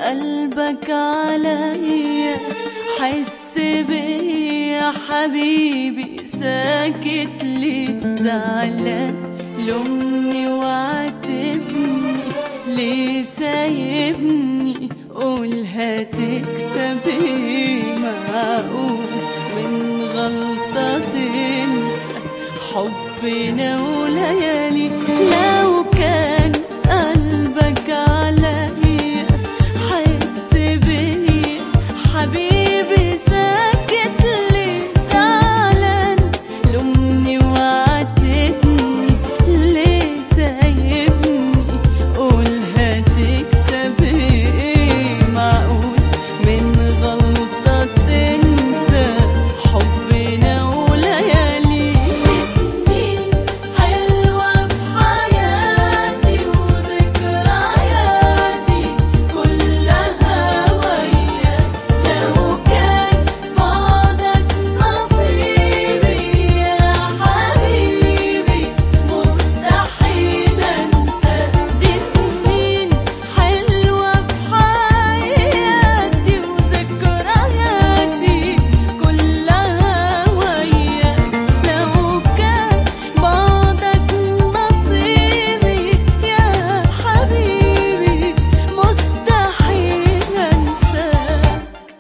قلبك عليا، حس بيا حبيبي، ساكت ليه زعلان؟ لومني وعاتبني، ليه سايبني؟ قول هتكسب ايه؟ معقول من غلطة تنسى حبنا وليالي؟ لو كان قلبك عليا، حس بيا حبيبي، ساكت ليه زعلان؟ لومني وعاتبني، ليه سايبني؟ قول هتكسب ايه؟ معقول من غلطة تنسى حبنا وليالي؟ سنين حلوة بحياتي وذكرياتي كلها وياك، لو كان بعدك نصيبي يا حبيبي مستحيل انساك. دي سنين حلوة بحياتي وذكرياتي كلها وياك، لو كان بعدك نصيبي يا حبيبي مستحيل انساك.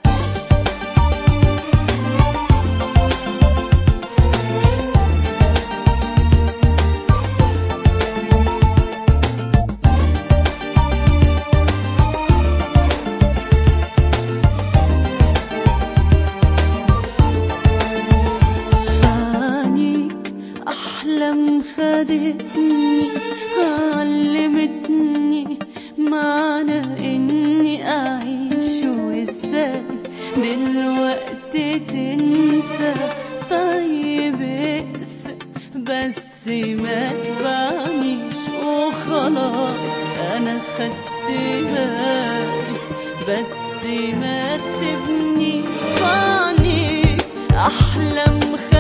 عنيك أحلام خدتني، علمتني معنى إني أعيش، وإزاي دلوقتي تنسى؟ طيب اقسى بس ما تبعنيش، وخلاص أنا خدت بالي، بس ما تسيبنيش. عنيك أحلام